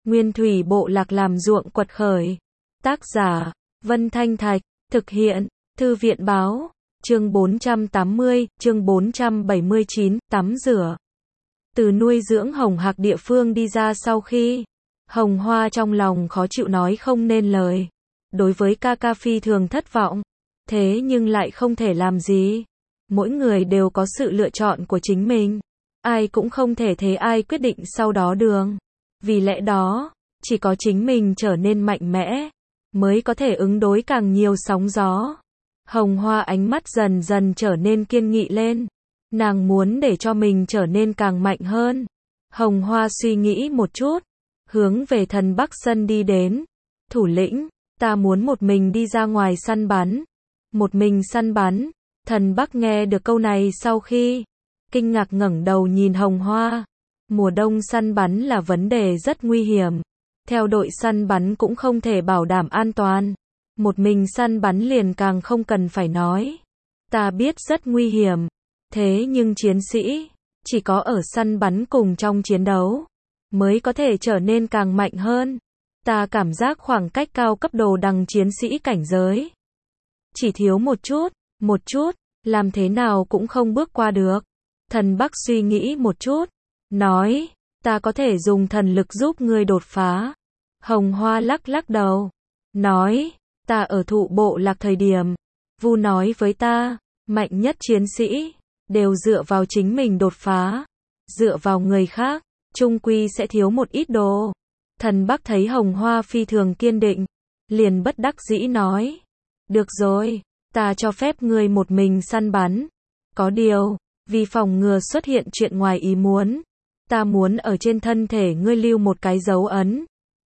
Nguyên thủy bộ lạc làm ruộng quật khởi. Tác giả, Vân Thanh Thạch, thực hiện, Thư viện Báo, chương 480, chương 479, tắm rửa. Từ nuôi dưỡng hồng hạc địa phương đi ra sau khi, Hồng Hoa trong lòng khó chịu nói không nên lời. Đối với ca ca phi thường thất vọng, thế nhưng lại không thể làm gì. Mỗi người đều có sự lựa chọn của chính mình, ai cũng không thể thế ai quyết định sau đó đường. Vì lẽ đó, chỉ có chính mình trở nên mạnh mẽ, mới có thể ứng đối càng nhiều sóng gió. Hồng Hoa ánh mắt dần dần trở nên kiên nghị lên. Nàng muốn để cho mình trở nên càng mạnh hơn. Hồng Hoa suy nghĩ một chút, hướng về Thần Bắc Sân đi đến. Thủ lĩnh, ta muốn một mình đi ra ngoài săn bắn. Một mình săn bắn. Thần Bắc nghe được câu này sau khi kinh ngạc ngẩng đầu nhìn Hồng Hoa. Mùa đông săn bắn là vấn đề rất nguy hiểm. Theo đội săn bắn cũng không thể bảo đảm an toàn. Một mình săn bắn liền càng không cần phải nói. Ta biết rất nguy hiểm. Thế nhưng chiến sĩ, chỉ có ở săn bắn cùng trong chiến đấu, mới có thể trở nên càng mạnh hơn. Ta cảm giác khoảng cách cao cấp đồ đằng chiến sĩ cảnh giới. Chỉ thiếu một chút, làm thế nào cũng không bước qua được. Thần Bắc suy nghĩ một chút, nói, ta có thể dùng thần lực giúp ngươi đột phá. Hồng Hoa lắc lắc đầu, nói, ta ở thụ bộ lạc thời điểm, Vu nói với ta, mạnh nhất chiến sĩ, đều dựa vào chính mình đột phá. Dựa vào người khác, chung quy sẽ thiếu một ít đồ. Thần Bắc thấy Hồng Hoa phi thường kiên định, liền bất đắc dĩ nói, được rồi, ta cho phép ngươi một mình săn bắn. Có điều, vì phòng ngừa xuất hiện chuyện ngoài ý muốn, ta muốn ở trên thân thể ngươi lưu một cái dấu ấn.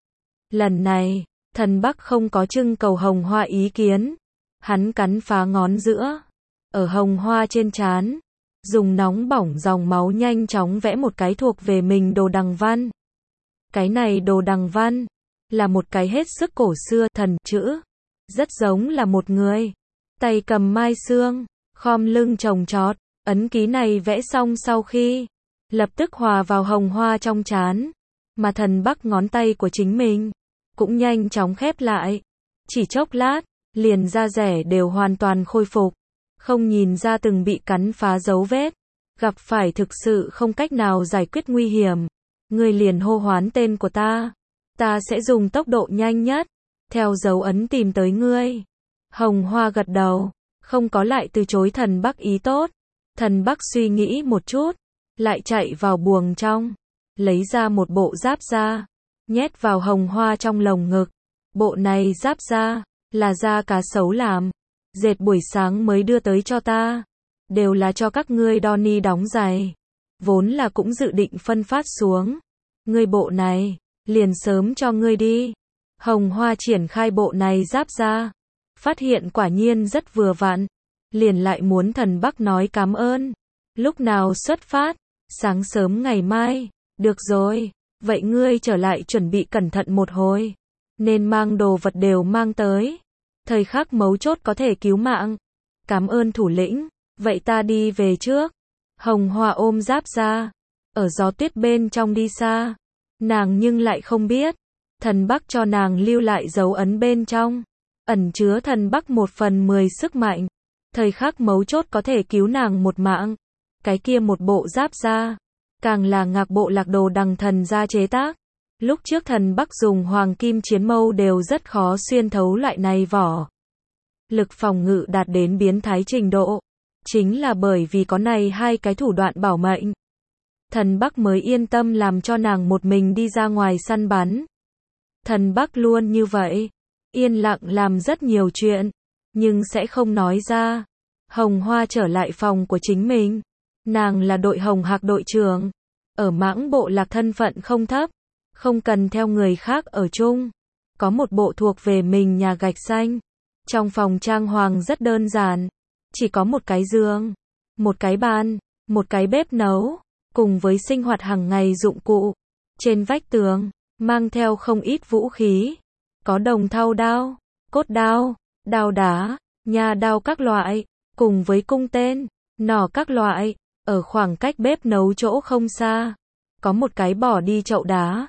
Lần này, Thần Bắc không có trưng cầu Hồng Hoa ý kiến. Hắn cắn phá ngón giữa, ở Hồng Hoa trên trán, dùng nóng bỏng dòng máu nhanh chóng vẽ một cái thuộc về mình đồ đằng văn. Cái này đồ đằng văn, là một cái hết sức cổ xưa thần chữ. Rất giống là một người, tay cầm mai xương, khom lưng chồng chọt. Ấn ký này vẽ xong sau khi, lập tức hòa vào Hồng Hoa trong trán. Mà Thần Bắc ngón tay của chính mình, cũng nhanh chóng khép lại. Chỉ chốc lát, liền da rẻ đều hoàn toàn khôi phục. Không nhìn ra từng bị cắn phá dấu vết. Gặp phải thực sự không cách nào giải quyết nguy hiểm. Ngươi liền hô hoán tên của ta. Ta sẽ dùng tốc độ nhanh nhất, theo dấu ấn tìm tới ngươi. Hồng Hoa gật đầu, không có lại từ chối Thần Bắc ý tốt. Thần Bắc suy nghĩ một chút, lại chạy vào buồng trong, lấy ra một bộ giáp da, nhét vào Hồng Hoa trong lồng ngực. Bộ này giáp da, là da cá sấu làm, dệt buổi sáng mới đưa tới cho ta, đều là cho các ngươi Donnie đóng giày. Vốn là cũng dự định phân phát xuống. Ngươi bộ này, liền sớm cho ngươi đi. Hồng Hoa triển khai bộ này giáp da, phát hiện quả nhiên rất vừa vặn. Liền lại muốn Thần Bắc nói cảm ơn. Lúc nào xuất phát? Sáng sớm ngày mai. Được rồi, vậy ngươi trở lại chuẩn bị cẩn thận một hồi. Nên mang đồ vật đều mang tới. Thời khắc mấu chốt có thể cứu mạng. Cảm ơn thủ lĩnh, vậy ta đi về trước. Hồng Hoa ôm giáp ra, ở gió tuyết bên trong đi xa. Nàng nhưng lại không biết, Thần Bắc cho nàng lưu lại dấu ấn bên trong, ẩn chứa Thần Bắc 1/10 sức mạnh. Thời khắc mấu chốt có thể cứu nàng một mạng. Cái kia một bộ giáp da, càng là ngạc bộ lạc đồ đằng thần gia chế tác. Lúc trước Thần Bắc dùng hoàng kim chiến mâu đều rất khó xuyên thấu loại này vỏ. Lực phòng ngự đạt đến biến thái trình độ. Chính là bởi vì có này hai cái thủ đoạn bảo mệnh. Thần Bắc mới yên tâm làm cho nàng một mình đi ra ngoài săn bắn. Thần Bắc luôn như vậy, yên lặng làm rất nhiều chuyện, nhưng sẽ không nói ra. Hồng Hoa trở lại phòng của chính mình. Nàng là đội hồng hạc đội trưởng. Ở mãng bộ lạc thân phận không thấp. Không cần theo người khác ở chung. Có một bộ thuộc về mình nhà gạch xanh. Trong phòng trang hoàng rất đơn giản. Chỉ có một cái giường, một cái bàn, một cái bếp nấu, cùng với sinh hoạt hàng ngày dụng cụ. Trên vách tường, mang theo không ít vũ khí. Có đồng thau đao, cốt đao, đao đá, nha đao các loại, cùng với cung tên, nỏ các loại. Ở khoảng cách bếp nấu chỗ không xa, có một cái bỏ đi chậu đá.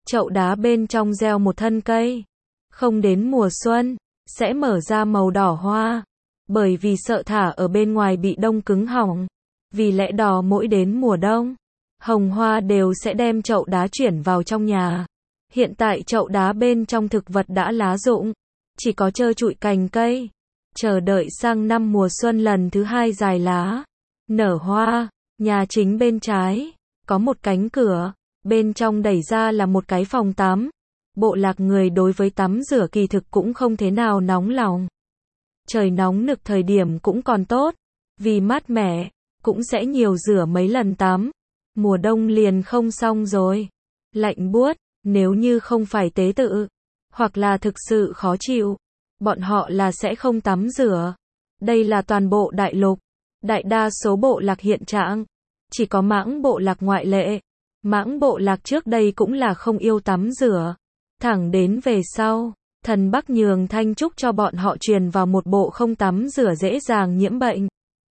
chậu đá bên trong gieo một thân cây. Không đến mùa xuân, sẽ mở ra màu đỏ hoa. Bởi vì sợ thả ở bên ngoài bị đông cứng hỏng. Vì lẽ đó mỗi đến mùa đông, hồng hoa đều sẽ đem chậu đá chuyển vào trong nhà. Hiện tại chậu đá bên trong thực vật đã lá rụng, chỉ có trơ trụi cành cây. Chờ đợi sang năm mùa xuân lần thứ hai dài lá, nở hoa. Nhà chính bên trái, có một cánh cửa, bên trong đẩy ra là một cái phòng tắm. Bộ lạc người đối với tắm rửa kỳ thực cũng không thế nào nóng lòng. Trời nóng nực thời điểm cũng còn tốt, vì mát mẻ, cũng sẽ nhiều rửa mấy lần tắm. Mùa đông liền không xong rồi. Lạnh buốt, nếu như không phải tế tự, hoặc là thực sự khó chịu, bọn họ là sẽ không tắm rửa. Đây là toàn bộ đại lục. Đại đa số bộ lạc hiện trạng, chỉ có Mãng bộ lạc ngoại lệ. Mãng bộ lạc trước đây cũng là không yêu tắm rửa. Thẳng đến về sau, thần Bắc nhường thanh trúc cho bọn họ truyền vào một bộ không tắm rửa dễ dàng nhiễm bệnh.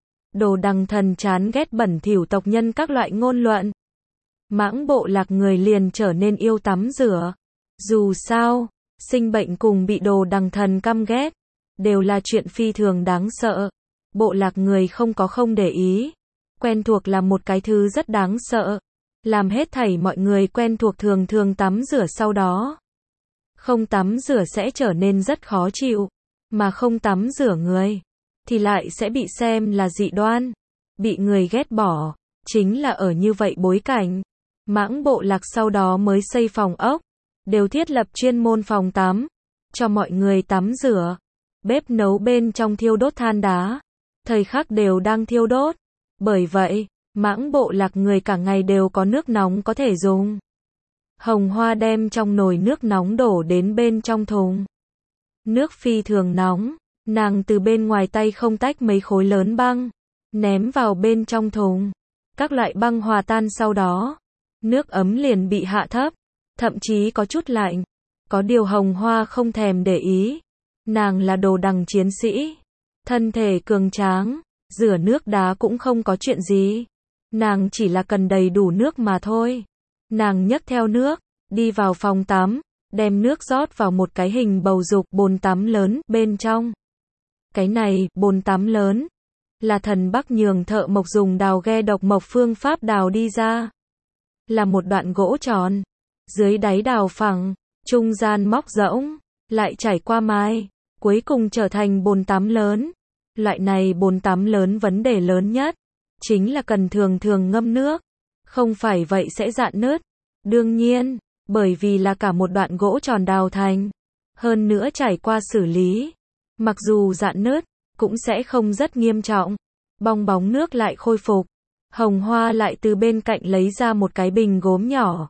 Đồ Đằng Thần chán ghét bẩn thỉu tộc nhân các loại ngôn luận. Mãng bộ lạc người liền trở nên yêu tắm rửa. Dù sao, sinh bệnh cùng bị Đồ Đằng Thần căm ghét, đều là chuyện phi thường đáng sợ. Bộ lạc người không có không để ý. Quen thuộc là một cái thứ rất đáng sợ. Làm hết thảy mọi người quen thuộc thường thường tắm rửa sau đó. Không tắm rửa sẽ trở nên rất khó chịu. Mà không tắm rửa người, thì lại sẽ bị xem là dị đoan. Bị người ghét bỏ. Chính là ở như vậy bối cảnh. Mãng bộ lạc sau đó mới xây phòng ốc. Đều thiết lập chuyên môn phòng tắm. Cho mọi người tắm rửa. Bếp nấu bên trong thiêu đốt than đá. Thời khắc đều đang thiêu đốt. Bởi vậy, Mãng bộ lạc người cả ngày đều có nước nóng có thể dùng. Hồng Hoa đem trong nồi nước nóng đổ đến bên trong thùng. Nước phi thường nóng, nàng từ bên ngoài tay không tách mấy khối lớn băng, ném vào bên trong thùng. Các loại băng hòa tan sau đó, nước ấm liền bị hạ thấp, thậm chí có chút lạnh. Có điều Hồng Hoa không thèm để ý. Nàng là Đồ Đằng chiến sĩ, thân thể cường tráng, rửa nước đá cũng không có chuyện gì. Nàng chỉ là cần đầy đủ nước mà thôi. Nàng nhấc theo nước, đi vào phòng tắm, đem nước rót vào một cái hình bầu dục bồn tắm lớn bên trong. Cái này, bồn tắm lớn, là thần Bắc nhường thợ mộc dùng đào ghe độc mộc phương pháp đào đi ra. Là một đoạn gỗ tròn, dưới đáy đào phẳng, trung gian móc rỗng, lại trải qua mài, cuối cùng trở thành bồn tắm lớn. Loại này bồn tắm lớn vấn đề lớn nhất, chính là cần thường thường ngâm nước. Không phải vậy sẽ rạn nứt. Đương nhiên, bởi vì là cả một đoạn gỗ tròn đào thành. Hơn nữa trải qua xử lý. Mặc dù rạn nứt, cũng sẽ không rất nghiêm trọng. Bong bóng nước lại khôi phục. Hồng Hoa lại từ bên cạnh lấy ra một cái bình gốm nhỏ.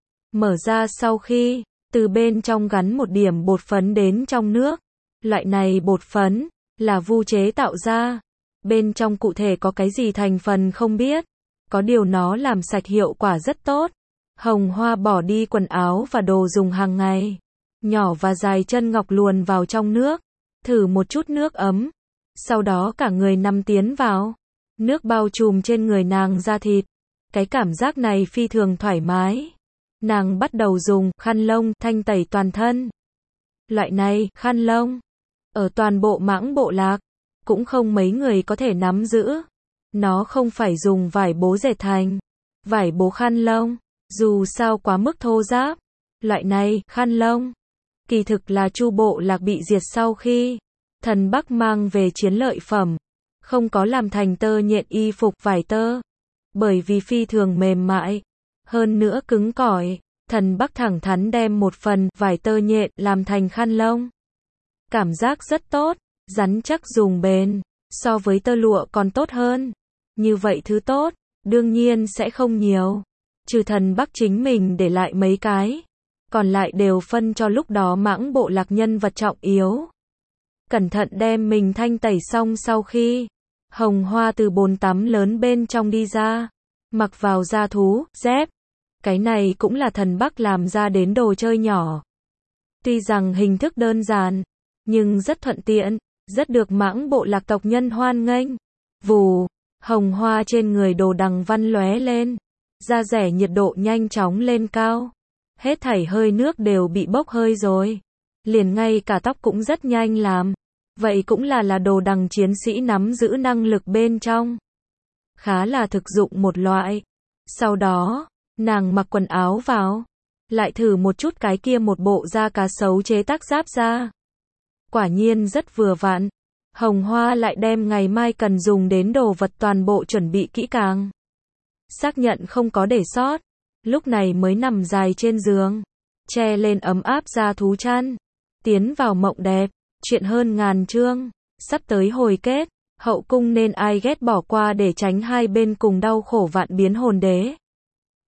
Mở ra sau khi, từ bên trong gắn một điểm bột phấn đến trong nước. Loại này bột phấn, là Vu chế tạo ra. Bên trong cụ thể có cái gì thành phần không biết. Có điều nó làm sạch hiệu quả rất tốt. Hồng Hoa bỏ đi quần áo và đồ dùng hàng ngày. Nhỏ và dài chân ngọc luồn vào trong nước. Thử một chút nước ấm. Sau đó cả người nằm tiến vào. Nước bao trùm trên người nàng da thịt. Cái cảm giác này phi thường thoải mái. Nàng bắt đầu dùng khăn lông thanh tẩy toàn thân. Loại này, khăn lông, ở toàn bộ Mãng bộ lạc, cũng không mấy người có thể nắm giữ. Nó không phải dùng vải bố dệt thành. Vải bố khăn lông, dù sao quá mức thô ráp. Loại này, khăn lông, kỳ thực là Chu bộ lạc bị diệt sau khi thần Bắc mang về chiến lợi phẩm. Không có làm thành tơ nhện y phục vải tơ. Bởi vì phi thường mềm mại. Hơn nữa cứng cỏi. Thần Bắc thẳng thắn đem một phần vải tơ nhện làm thành khăn lông. Cảm giác rất tốt, rắn chắc dùng bền. So với tơ lụa còn tốt hơn. Như vậy thứ tốt, đương nhiên sẽ không nhiều. Trừ thần Bắc chính mình để lại mấy cái. Còn lại đều phân cho lúc đó Mãng bộ lạc nhân vật trọng yếu. Cẩn thận đem mình thanh tẩy xong sau khi Hồng Hoa từ bồn tắm lớn bên trong đi ra. Mặc vào da thú, dép. Cái này cũng là thần Bắc làm ra đến đồ chơi nhỏ. Tuy rằng hình thức đơn giản, nhưng rất thuận tiện, rất được Mãng bộ lạc tộc nhân hoan nghênh. Vù, Hồng Hoa trên người Đồ Đằng văn lóe lên. Da rẻ nhiệt độ nhanh chóng lên cao. Hết thảy hơi nước đều bị bốc hơi rồi. Liền ngay cả tóc cũng rất nhanh làm. Vậy cũng là đồ đằng chiến sĩ nắm giữ năng lực bên trong. Khá là thực dụng một loại. Sau đó, nàng mặc quần áo vào. Lại thử một chút cái kia một bộ da cá sấu chế tác giáp da. Quả nhiên rất vừa vặn. Hồng Hoa lại đem ngày mai cần dùng đến đồ vật toàn bộ chuẩn bị kỹ càng. Xác nhận không có để sót. Lúc này mới nằm dài trên giường. Che lên ấm áp da thú chăn. Tiến vào mộng đẹp. Chuyện hơn ngàn chương. Sắp tới hồi kết. Hậu cung nên ai ghét bỏ qua để tránh hai bên cùng đau khổ vạn biến hồn đế.